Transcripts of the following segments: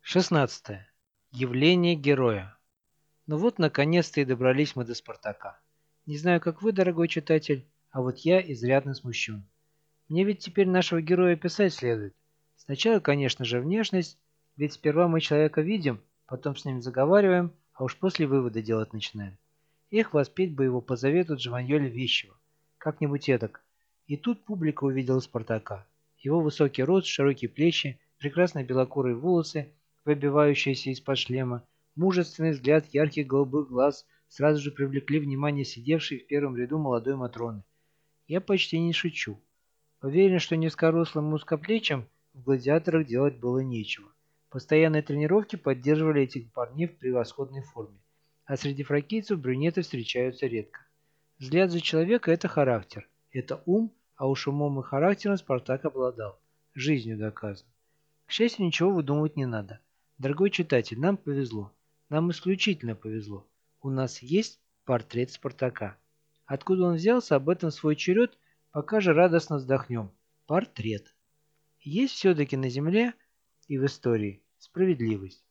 16. Явление героя. Ну вот, наконец-то и добрались мы до Спартака. Не знаю, как вы, дорогой читатель, а вот я изрядно смущен. Мне ведь теперь нашего героя писать следует. Сначала, конечно же, внешность, ведь сперва мы человека видим, потом с ним заговариваем, а уж после выводы делать начинаем. Эх, воспеть бы его по завету Джованьоли Вещего. Как-нибудь эдак. И тут публика увидела Спартака. Его высокий рост, широкие плечи, прекрасные белокурые волосы, выбивающиеся из-под шлема, мужественный взгляд ярких голубых глаз сразу же привлекли внимание сидевшей в первом ряду молодой Матроны. Я почти не шучу. Уверен, что низкорослым узкоплечим в гладиаторах делать было нечего. Постоянные тренировки поддерживали этих парней в превосходной форме. А среди фракийцев брюнеты встречаются редко. Взгляд за человека – это характер. Это ум, а уж умом и характером Спартак обладал. Жизнью доказан. К счастью, ничего выдумывать не надо. Дорогой читатель, нам повезло. Нам исключительно повезло. У нас есть портрет Спартака. Откуда он взялся, об этом свой черед, пока же радостно вздохнем. Портрет. Есть все-таки на земле и в истории справедливость.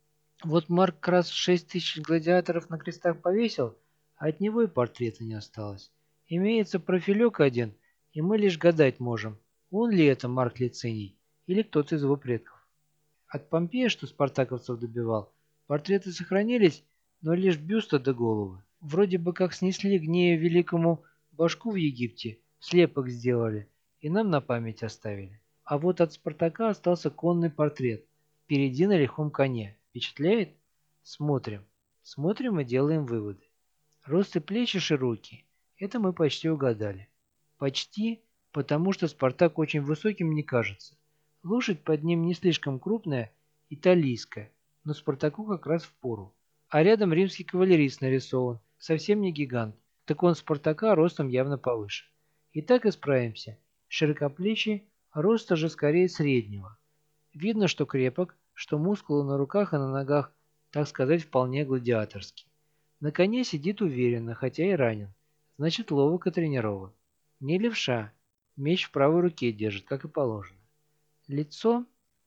Вот Марк раз 6000 гладиаторов на крестах повесил, а от него и портрета не осталось. Имеется профилек один, и мы лишь гадать можем, он ли это Марк Лициний или кто-то из его предков. От Помпея, что спартаковцев добивал, портреты сохранились, но лишь бюста до головы. Вроде бы как снесли Гнею Великому башку в Египте, слепок сделали и нам на память оставили. А вот от Спартака остался конный портрет, впереди на лихом коне. Впечатляет? Смотрим. Смотрим и делаем выводы. Рост и плечи широкие. Это мы почти угадали. Почти, потому что Спартак очень высоким не кажется. Лошадь под ним не слишком крупная, италийская, но Спартаку как раз впору. А рядом римский кавалерист нарисован, совсем не гигант, так он Спартака ростом явно повыше. И так и справимся. Широкоплечий, роста же скорее среднего. Видно, что крепок, что мускулы на руках и на ногах, так сказать, вполне гладиаторские. На коне сидит уверенно, хотя и ранен. Значит, ловок и тренирован. Не левша. Меч в правой руке держит, как и положено. Лицо.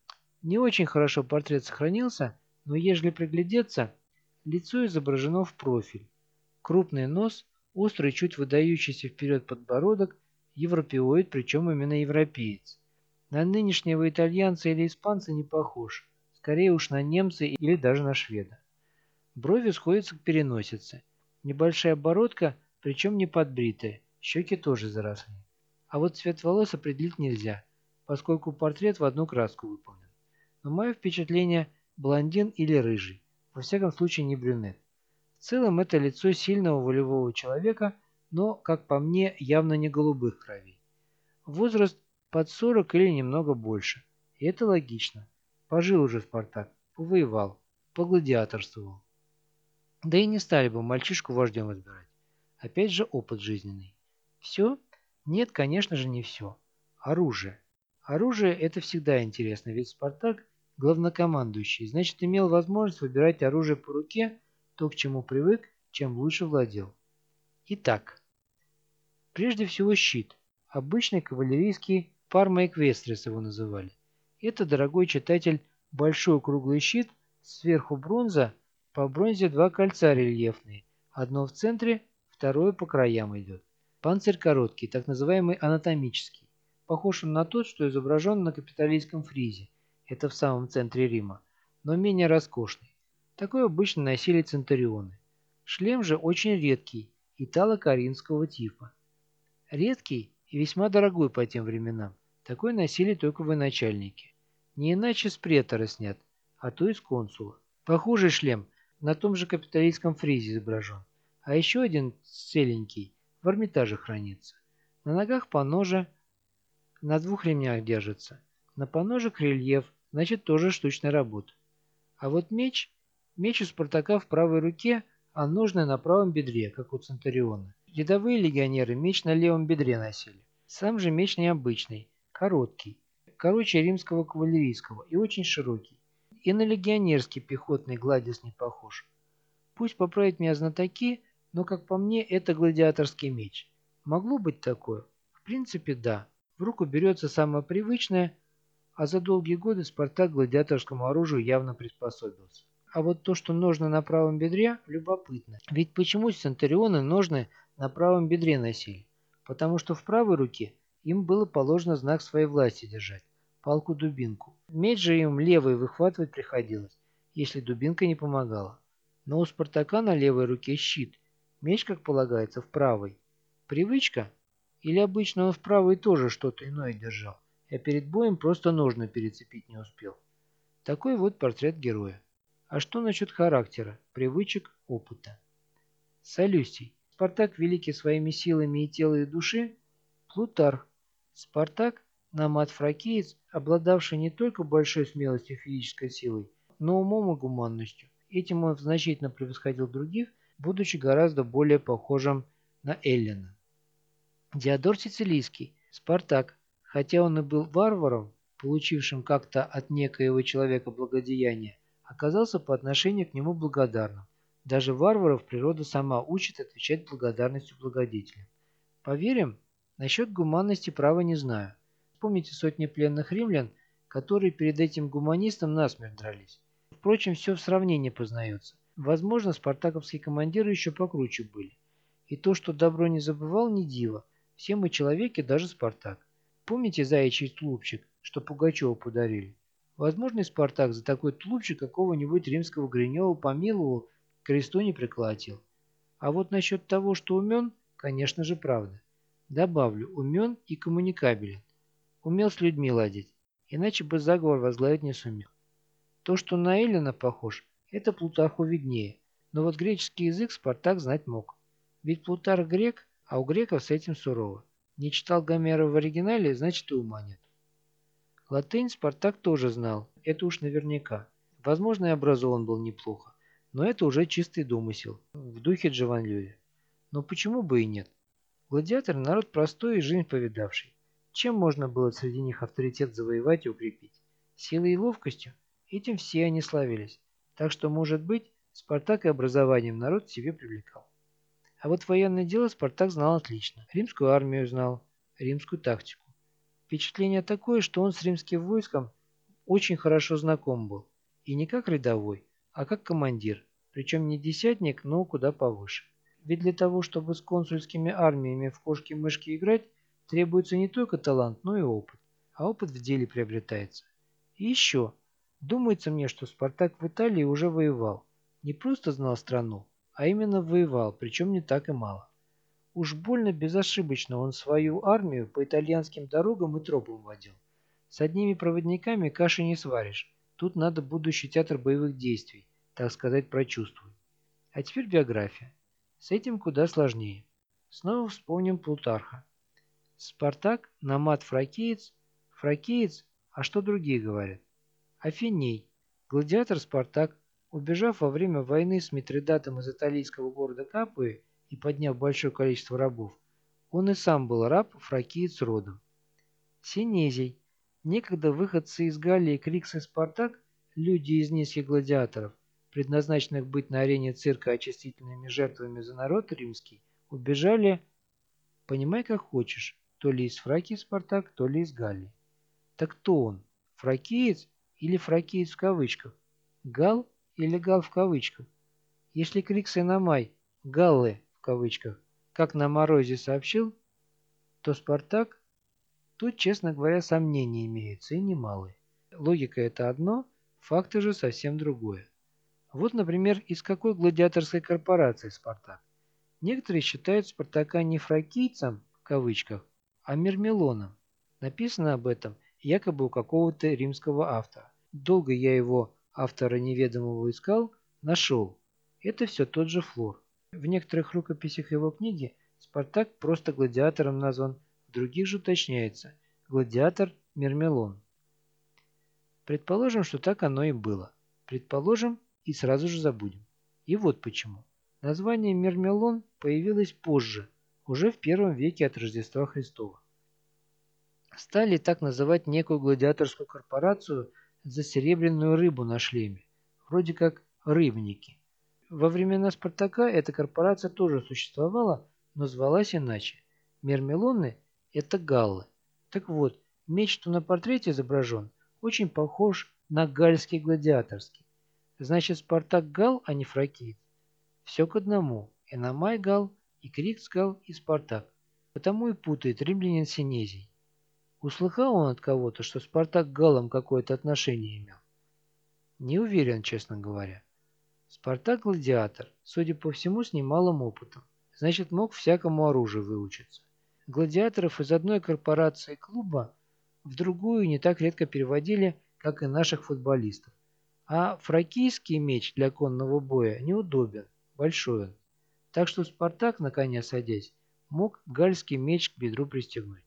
Не очень хорошо портрет сохранился, но ежели приглядеться, лицо изображено в профиль. Крупный нос, острый, чуть выдающийся вперед подбородок, европеоид, причем именно европеец. На нынешнего итальянца или испанца не похож, скорее уж на немца или даже на шведа. Брови сходятся к переносице. Небольшая бородка, причем не подбритая, щеки тоже заросли. А вот цвет волос определить нельзя, поскольку портрет в одну краску выполнен. Но мое впечатление – блондин или рыжий, во всяком случае не брюнет. В целом это лицо сильного волевого человека, но, как по мне, явно не голубых кровей. Возраст под 40 или немного больше. И это логично. Пожил уже Спартак, повоевал, погладиаторствовал. Да и не стали бы мальчишку вождем избирать. Опять же опыт жизненный. Все? Нет, конечно же, не все. Оружие. Оружие – это всегда интересно, ведь Спартак – главнокомандующий, значит, имел возможность выбирать оружие по руке, то, к чему привык, чем лучше владел. Итак, прежде всего щит. Обычный кавалерийский парма эквестрис его называли. Это, дорогой читатель, большой круглый щит, сверху бронза, по бронзе два кольца рельефные, одно в центре, второе по краям идет. Панцирь короткий, так называемый анатомический. Похож он на тот, что изображен на капитолийском фризе, это в самом центре Рима, но менее роскошный. Такой обычно носили центурионы. Шлем же очень редкий, итало-каринского типа. Редкий и весьма дорогой по тем временам. Такой носили только военачальники. Не иначе с претора снят, а то и с консула. Похожий шлем на том же капитолийском фризе изображен. А еще один целенький в Эрмитаже хранится. На ногах поножа, на двух ремнях держится. На поножик рельеф, значит тоже штучная работа. А вот меч у Спартака в правой руке, а ножны на правом бедре, как у Центуриона. Рядовые легионеры меч на левом бедре носили. Сам же меч необычный, короткий, короче римского кавалерийского и очень широкий. И на легионерский пехотный гладиус не похож. Пусть поправят меня знатоки, но, как по мне, это гладиаторский меч. Могло быть такое? В принципе, да. В руку берется самое привычное, А за долгие годы Спартак к гладиаторскому оружию явно приспособился. А вот то, что ножны на правом бедре, любопытно. Ведь почему центурионы ножны на правом бедре носили? Потому что в правой руке им было положено знак своей власти держать – палку-дубинку. Меч же им левой выхватывать приходилось, если дубинка не помогала. Но у Спартака на левой руке щит, меч, как полагается, в правой. Привычка? Или обычно он в правой тоже что-то иное держал, а перед боем просто ножны перецепить не успел. Такой вот портрет героя. А что насчет характера, привычек, опыта? Солюстий. Спартак великий своими силами и тела, и души. Плутарх. Спартак, намат фракиец, обладавший не только большой смелостью и физической силой, но умом и гуманностью. Этим он значительно превосходил других, будучи гораздо более похожим на Эллина. Диодор Сицилийский. Спартак, хотя он и был варваром, получившим как-то от некоего человека благодеяние, оказался по отношению к нему благодарным. Даже варваров природа сама учит отвечать благодарностью благодетелям. Поверим? Насчет гуманности права не знаю. Вспомните сотни пленных римлян, которые перед этим гуманистом насмерть дрались. Впрочем, все в сравнении познается. Возможно, спартаковские командиры еще покруче были. И то, что добро не забывал, не диво. Все мы человеки, даже Спартак. Помните заячий тулупчик, что Пугачеву подарили? Возможно, и Спартак за такой тулупчик какого-нибудь римского Гринева помиловал, к кресту не приколотил. А вот насчет того, что умен, конечно же, правда. Добавлю, умен и коммуникабелен. Умел с людьми ладить, иначе бы заговор возглавить не сумел. То, что на Эллина похож, это Плутарху виднее, но вот греческий язык Спартак знать мог. Ведь Плутарх грек, а у греков с этим сурово. Не читал Гомера в оригинале, значит и ума нет. Латынь Спартак тоже знал, это уж наверняка. Возможно, и образован был неплохо, но это уже чистый домысел, в духе Джованьолли. Но почему бы и нет? Гладиаторы – народ простой и жизнь повидавший. Чем можно было среди них авторитет завоевать и укрепить? Силой и ловкостью? Этим все они славились. Так что, может быть, Спартак и образованием народ к себе привлекал. А вот военное дело Спартак знал отлично. Римскую армию знал, римскую тактику. Впечатление такое, что он с римским войском очень хорошо знаком был. И не как рядовой, а как командир. Причем не десятник, но куда повыше. Ведь для того, чтобы с консульскими армиями в кошки-мышки играть, требуется не только талант, но и опыт. А опыт в деле приобретается. И еще. Думается мне, что Спартак в Италии уже воевал. Не просто знал страну, а именно воевал, причем не так и мало. Уж больно безошибочно он свою армию по итальянским дорогам и тропам водил. С одними проводниками каши не сваришь. Тут надо будущий театр боевых действий, так сказать, прочувствовать. А теперь биография. С этим куда сложнее. Снова вспомним Плутарха. Спартак, намат фракиец. Фракиец, а что другие говорят? Афиней. Гладиатор Спартак, убежав во время войны с Митридатом из италийского города Капуи и подняв большое количество рабов, он и сам был раб фракиец родом. Синезий. Некогда выходцы из Галлии Крикс и Спартак, люди из низких гладиаторов, предназначенных быть на арене цирка очистительными жертвами за народ римский, убежали, понимай как хочешь, то ли из Фракии Спартак, то ли из Галлии. Так кто он? Фракиец или фракиец в кавычках? Гал или гал в кавычках? Если Крикс и Намай, галлы в кавычках, как на морозе сообщил, то Спартак. Тут, честно говоря, сомнения имеются, и немалые. Логика – это одно, факты же совсем другое. Вот, например, из какой гладиаторской корпорации Спартак? Некоторые считают Спартака не фракийцем, в кавычках, а Мирмелоном. Написано об этом якобы у какого-то римского автора. Долго я его, автора неведомого, искал, нашел. Это все тот же Флор. В некоторых рукописях его книги Спартак просто гладиатором назван, в других же уточняется гладиатор Мирмелон. Предположим, что так оно и было. Предположим и сразу же забудем. И вот почему. Название Мирмелон появилось позже, уже в первом веке от Рождества Христова. Стали так называть некую гладиаторскую корпорацию за серебряную рыбу на шлеме, вроде как рыбники. Во времена Спартака эта корпорация тоже существовала, но звалась иначе. Мирмелоны – это галлы. Так вот, меч, что на портрете изображен, очень похож на галльский гладиаторский. Значит, Спартак Гал, а не фракиец. Все к одному. Эномай Гал, и Крикс Гал, и Спартак. Потому и путает римлянин Синезий. Услыхал он от кого-то, что Спартак к Галлам какое-то отношение имел? Не уверен, честно говоря. Спартак гладиатор, судя по всему, с немалым опытом. Значит, мог всякому оружию выучиться. Гладиаторов из одной корпорации клуба в другую не так редко переводили, как и наших футболистов. А фракийский меч для конного боя неудобен, большой он. Так что Спартак, на коня садясь, мог гальский меч к бедру пристегнуть.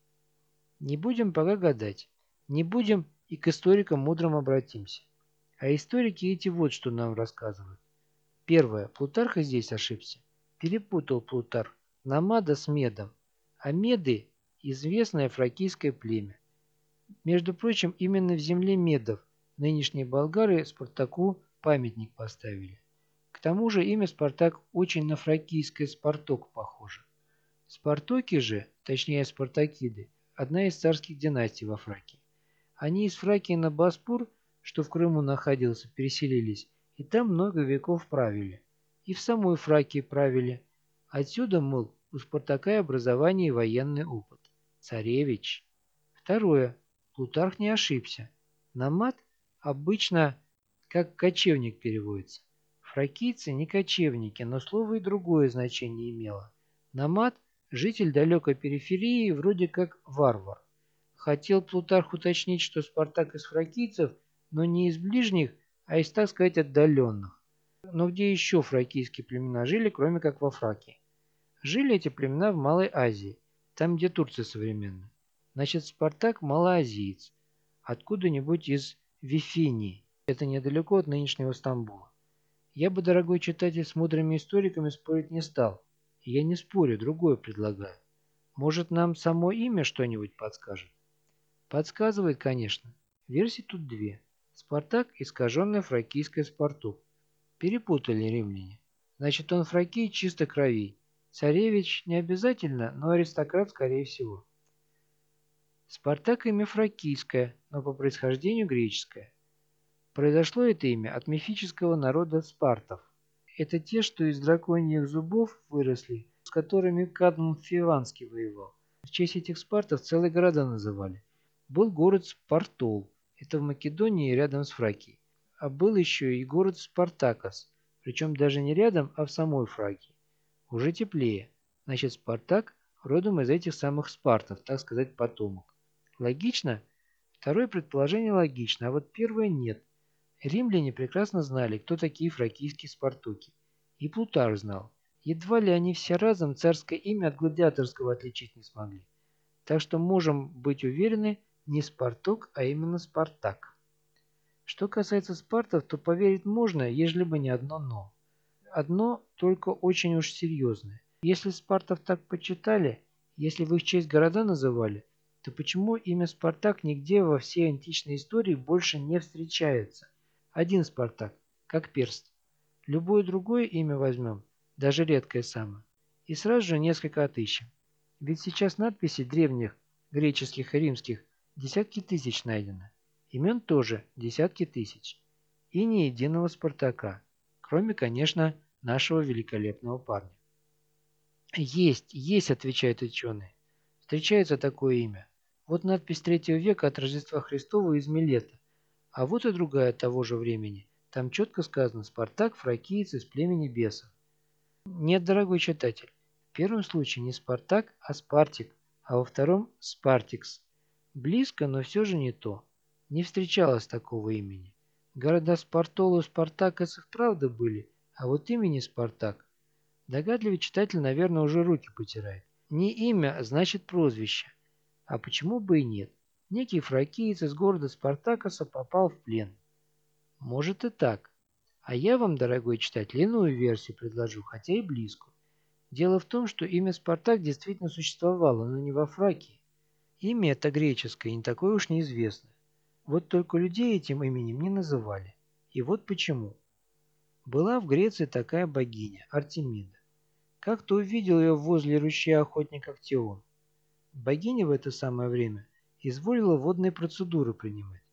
Не будем пока гадать. Не будем и к историкам мудрым обратимся. А историки эти вот что нам рассказывают. Первое. Плутарх и здесь ошибся. Перепутал Плутарх Намада с Медом. А Меды – известное фракийское племя. Между прочим, именно в земле Медов нынешние болгары Спартаку памятник поставили. К тому же имя Спартак очень на фракийское Спарток похоже. Спартоки же, точнее Спартакиды, одна из царских династий во Фракии. Они из Фракии на Боспор, что в Крыму находился, переселились, и там много веков правили. И в самой Фракии правили. Отсюда, мол, у Спартака и образование и военный опыт. Царевич. Второе. Плутарх не ошибся. Намат обычно как кочевник переводится. Фракийцы не кочевники, но слово и другое значение имело. Намат – житель далекой периферии, вроде как варвар. Хотел Плутарх уточнить, что Спартак из фракийцев, но не из ближних, а из, так сказать, отдаленных. Но где еще фракийские племена жили, кроме как во Фракии? Жили эти племена в Малой Азии, там, где Турция современная. Значит, Спартак – малоазиец, откуда-нибудь из Вифинии. Это недалеко от нынешнего Стамбула. Я бы, дорогой читатель, с мудрыми историками спорить не стал. И я не спорю, другое предлагаю. Может, нам само имя что-нибудь подскажет? Подсказывает, конечно. Версий тут две. Спартак – искаженное фракийское Спартук. Перепутали римляне. Значит, он фракий чисто крови. Царевич не обязательно, но аристократ скорее всего. Спартак – имя фракийское, но по происхождению греческое. Произошло это имя от мифического народа спартов. Это те, что из драконьих зубов выросли, с которыми Кадм Фиванский воевал. В честь этих спартов целые города называли. Был город Спартол, это в Македонии рядом с Фракией. А был еще и город Спартакос, причем даже не рядом, а в самой Фракии. Уже теплее. Значит, Спартак родом из этих самых спартов, так сказать, потомок. Логично? Второе предположение логично, а вот первое нет. Римляне прекрасно знали, кто такие фракийские спартуки. И Плутарх знал. Едва ли они все разом царское имя от гладиаторского отличить не смогли. Так что можем быть уверены, не Спартак, а именно Спартак. Что касается спартов, то поверить можно, ежели бы не одно «но». Одно только очень уж серьезное. Если спартов так почитали, если в их честь города называли, то почему имя Спартак нигде во всей античной истории больше не встречается? Один Спартак, как перст. Любое другое имя возьмем, даже редкое самое, и сразу же несколько отыщем. Ведь сейчас надписей древних, греческих и римских, десятки тысяч найдено. Имен тоже десятки тысяч. И ни единого Спартака, кроме, конечно, нашего великолепного парня. Есть, отвечают ученые. Встречается такое имя. Вот надпись 3 века от Рождества Христова из Милета. А вот и другая того же времени. Там четко сказано «Спартак, фракиец из племени бесов». Нет, дорогой читатель, в первом случае не Спартак, а Спартик, а во втором Спартикс. Близко, но все же не то. Не встречалось такого имени. Города Спартол и Спартакас их правда были, а вот имени Спартак. Догадливый читатель, наверное, уже руки потирает. Не имя, а значит прозвище. А почему бы и нет? Некий фракиец из города Спартакаса попал в плен. Может и так. А я вам, дорогой читатель, иную версию предложу, хотя и близкую. Дело в том, что имя Спартак действительно существовало, но не во Фракии. Имя это греческое, не такое уж неизвестное. Вот только людей этим именем не называли. И вот почему. Была в Греции такая богиня, Артемида. Как-то увидел ее возле ручья охотников Теон. Богиня в это самое время изволила водные процедуры принимать.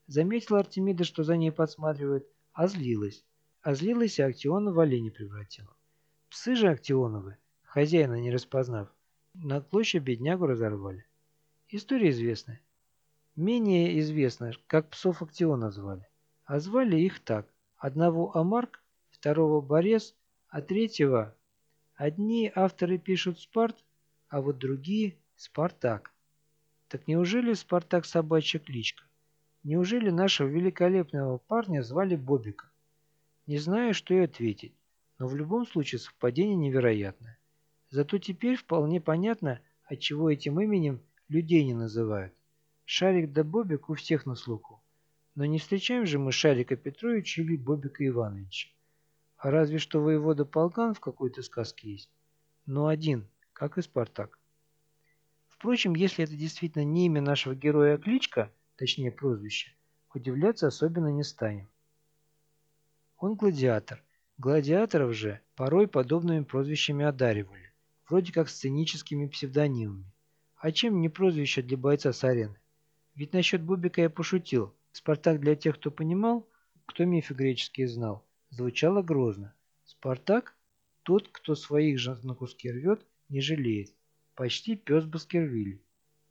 Заметила Артемида, что за ней подсматривают, а злилась. А злилась и Актиона в оленя превратила. Псы же Актионовы, хозяина не распознав, на клочья беднягу разорвали. История известная. Менее известно, как псов Актиона звали. А звали их так. Одного Амарк, второго Борис, а третьего... Одни авторы пишут Спарт, а вот другие Спартак. Так неужели Спартак собачья кличка? Неужели нашего великолепного парня звали Бобика? Не знаю, что и ответить, но в любом случае совпадение невероятное. Зато теперь вполне понятно, отчего этим именем людей не называют. Шарик да Бобик у всех на слуху. Но не встречаем же мы Шарика Петровича или Бобика Ивановича. А разве что воевода Полкан в какой-то сказке есть. Но один, как и Спартак. Впрочем, если это действительно не имя нашего героя, а кличка, точнее прозвище, удивляться особенно не станем. Он гладиатор. Гладиаторов же порой подобными прозвищами одаривали, вроде как сценическими псевдонимами. А чем не прозвище для бойца с арены? Ведь насчет Бубика я пошутил. Спартак для тех, кто понимал, кто мифы греческие знал, звучало грозно. Спартак – тот, кто своих же на куски рвет, не жалеет. Почти пес Баскервилей.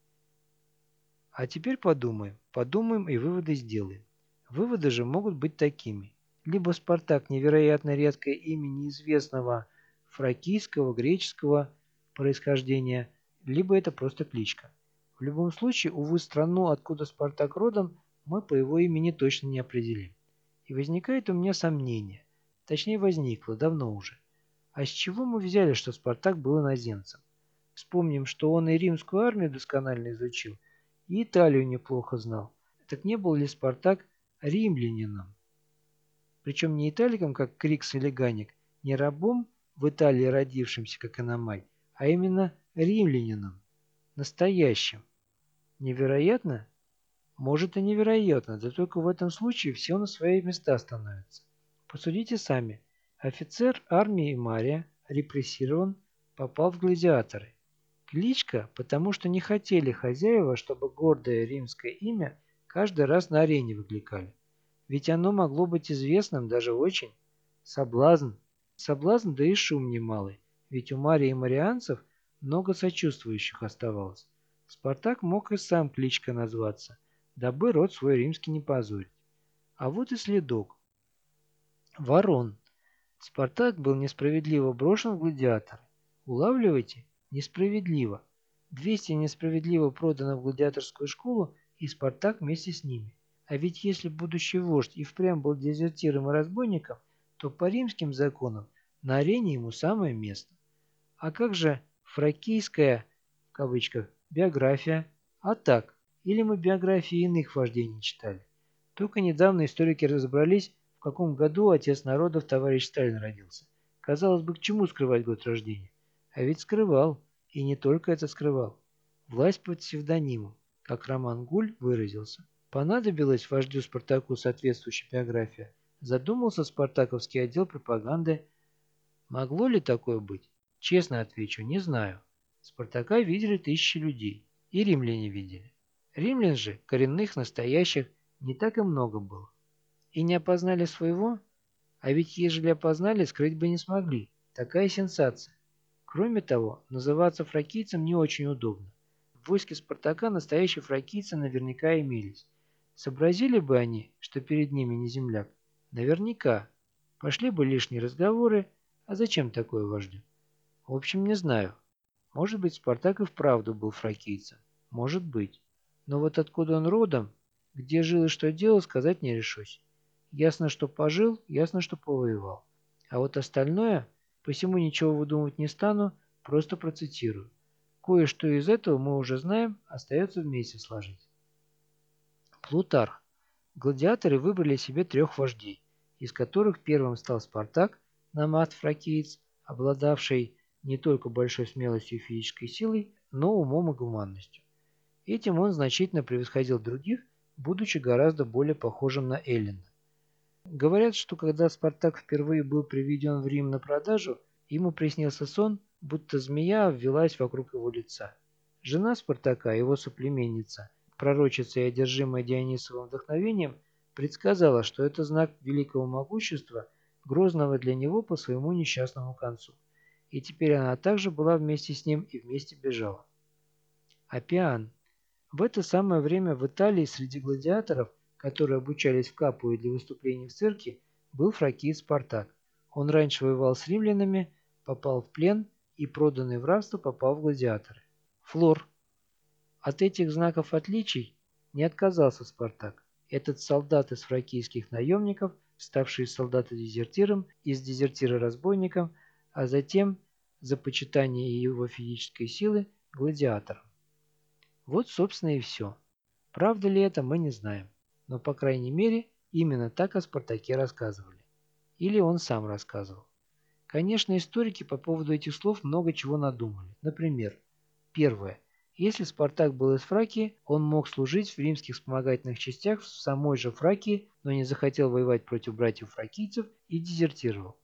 А теперь подумаем и выводы сделаем. Выводы же могут быть такими. Либо Спартак невероятно редкое имя неизвестного фракийского, греческого происхождения, либо это просто кличка. В любом случае, увы, страну, откуда Спартак родом, мы по его имени точно не определим. И возникает у меня сомнение. Точнее, возникло, давно уже. А с чего мы взяли, что Спартак был иноземцем? Вспомним, что он и римскую армию досконально изучил, и Италию неплохо знал. Так не был ли Спартак римлянином? Причем не италиком, как Крикс или Ганик, не рабом в Италии родившимся, как Иномай, а именно римлянином, настоящим. Невероятно? Может и невероятно, да только в этом случае все на свои места становятся. Посудите сами. Офицер армии Мария репрессирован, попал в гладиаторы. Кличка, потому что не хотели хозяева, чтобы гордое римское имя каждый раз на арене выкликали. Ведь оно могло быть известным даже очень. Соблазн. Соблазн, да и шум немалый. Ведь у Марии и марианцев много сочувствующих оставалось. Спартак мог и сам кличкой назваться, дабы род свой римский не позорить. А вот и следок. Ворон. Спартак был несправедливо брошен в гладиаторы. Улавливайте? Несправедливо. 200 несправедливо продано в гладиаторскую школу, и Спартак вместе с ними. А ведь если будущий вождь и впрямь был дезертиром и разбойником, то по римским законам на арене ему самое место. А как же фракийская, в кавычках, биография? А так, или мы биографии иных вождей не читали? Только недавно историки разобрались, в каком году отец народов товарищ Сталин родился. Казалось бы, к чему скрывать год рождения? А ведь скрывал. И не только это скрывал. Власть под псевдонимом, как Роман Гуль выразился. Понадобилась вождю Спартаку соответствующая биография. Задумался спартаковский отдел пропаганды. Могло ли такое быть? Честно отвечу, не знаю. Спартака видели тысячи людей. И римляне видели. Римлян же, коренных, настоящих, не так и много было. И не опознали своего? А ведь ежели опознали, скрыть бы не смогли. Такая сенсация. Кроме того, называться фракийцем не очень удобно. В войске Спартака настоящие фракийцы наверняка имелись. Сообразили бы они, что перед ними не земляк? Наверняка. Пошли бы лишние разговоры, а зачем такое вождю? В общем, не знаю. Может быть, Спартак и вправду был фракийцем. Может быть. Но вот откуда он родом, где жил и что делал, сказать не решусь. Ясно, что пожил, ясно, что повоевал. А вот остальное, посему ничего выдумывать не стану, просто процитирую. Кое-что из этого мы уже знаем, остается вместе сложить. Плутарх. Гладиаторы выбрали себе 3 вождей, из которых первым стал Спартак, номад фракиец, обладавший не только большой смелостью и физической силой, но умом и гуманностью. Этим он значительно превосходил других, будучи гораздо более похожим на Эллина. Говорят, что когда Спартак впервые был приведен в Рим на продажу, ему приснился сон, будто змея обвелась вокруг его лица. Жена Спартака, его соплеменница, Пророчица и одержимая Дионисовым вдохновением предсказала, что это знак великого могущества, грозного для него по своему несчастному концу. И теперь она также была вместе с ним и вместе бежала. Аппиан. В это самое время в Италии среди гладиаторов, которые обучались в Капуе для выступлений в цирке, был фракиец Спартак. Он раньше воевал с римлянами, попал в плен и, проданный в рабство, попал в гладиаторы. Флор. От этих знаков отличий не отказался Спартак. Этот солдат из фракийских наемников, ставший из солдата-дезертиром, из дезертира-разбойником, а затем, за почитание его физической силы, гладиатором. Вот, собственно, и все. Правда ли это, мы не знаем. Но, по крайней мере, именно так о Спартаке рассказывали. Или он сам рассказывал. Конечно, историки по поводу этих слов много чего надумали. Например, первое. Если Спартак был из Фракии, он мог служить в римских вспомогательных частях в самой же Фракии, но не захотел воевать против братьев-фракийцев и дезертировал.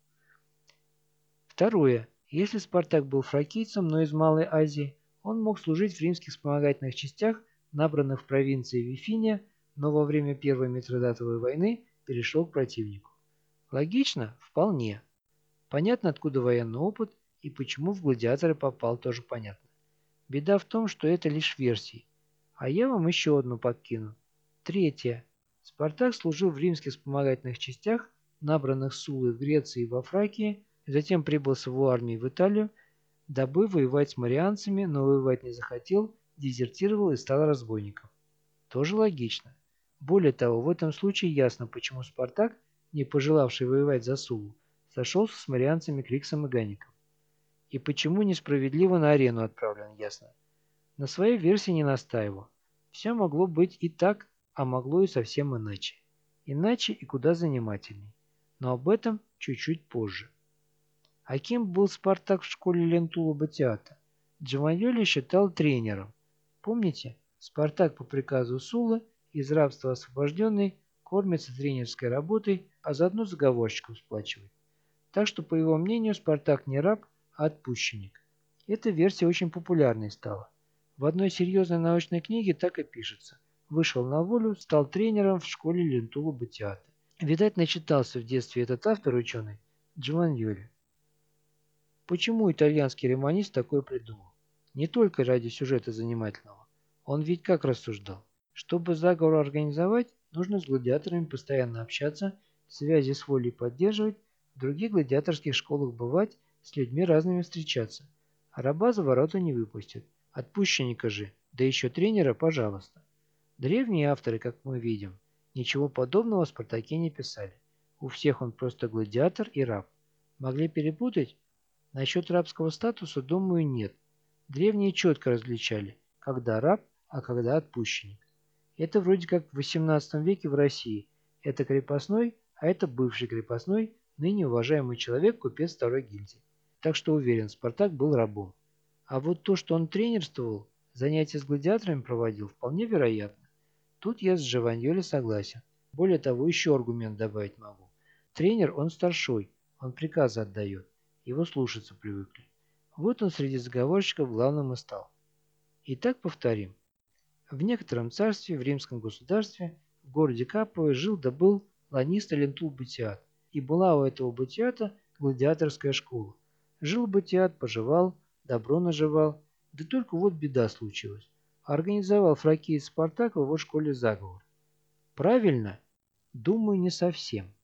Второе. Если Спартак был фракийцем, но из Малой Азии, он мог служить в римских вспомогательных частях, набранных в провинции Вифиния, но во время Первой Митридатовой войны перешел к противнику. Логично? Вполне. Понятно, откуда военный опыт и почему в гладиаторы попал, тоже понятно. Беда в том, что это лишь версии. А я вам еще одну подкину. Третье. Спартак служил в римских вспомогательных частях, набранных Суллой в Греции и во Фракии, затем прибыл с его армией в Италию, дабы воевать с марианцами, но воевать не захотел, дезертировал и стал разбойником. Тоже логично. Более того, в этом случае ясно, почему Спартак, не пожелавший воевать за Суллу, сошелся с марианцами Криксом и Гаником. И почему несправедливо на арену отправлен, ясно. На своей версии не настаивал. Все могло быть и так, а могло и совсем иначе. Иначе и куда занимательней. Но об этом чуть-чуть позже. А кем был Спартак в школе Лентула Батиата? Джованьоли считал тренером. Помните, Спартак по приказу Суллы, из рабства освобожденный, кормится тренерской работой, а заодно заговорщиков сплачивает. Так что, по его мнению, Спартак не раб, а отпущенник. Эта версия очень популярной стала. В одной серьезной научной книге так и пишется. Вышел на волю, стал тренером в школе Лентула Батиата. Видать, начитался в детстве этот автор-ученый Джованьоли. Почему итальянский романист такое придумал? Не только ради сюжета занимательного. Он ведь как рассуждал? Чтобы заговор организовать, нужно с гладиаторами постоянно общаться, связи с волей поддерживать, в других гладиаторских школах бывать, с людьми разными встречаться. А раба за ворота не выпустят. Отпущенника же, да еще тренера, пожалуйста. Древние авторы, как мы видим, ничего подобного о Спартаке не писали. У всех он просто гладиатор и раб. Могли перепутать? Насчет рабского статуса, думаю, нет. Древние четко различали, когда раб, а когда отпущенник. Это вроде как в XVIII веке в России. Это крепостной, а это бывший крепостной, ныне уважаемый человек, купец второй гильдии. Так что уверен, Спартак был рабом. А вот то, что он тренерствовал, занятия с гладиаторами проводил, вполне вероятно. Тут я с Джованьоли согласен. Более того, еще аргумент добавить могу. Тренер, он старшой, он приказы отдает. Его слушаться привыкли. Вот он среди заговорщиков главным и стал. Итак, повторим. В некотором царстве, в римском государстве, в городе Капуе жил да был ланист Лентул Батиат. И была у этого Батиата гладиаторская школа. Жил Батиат, поживал, добро наживал. Да только вот беда случилась. Организовал фракиец Спартак в его школе заговор. Правильно? Думаю, не совсем.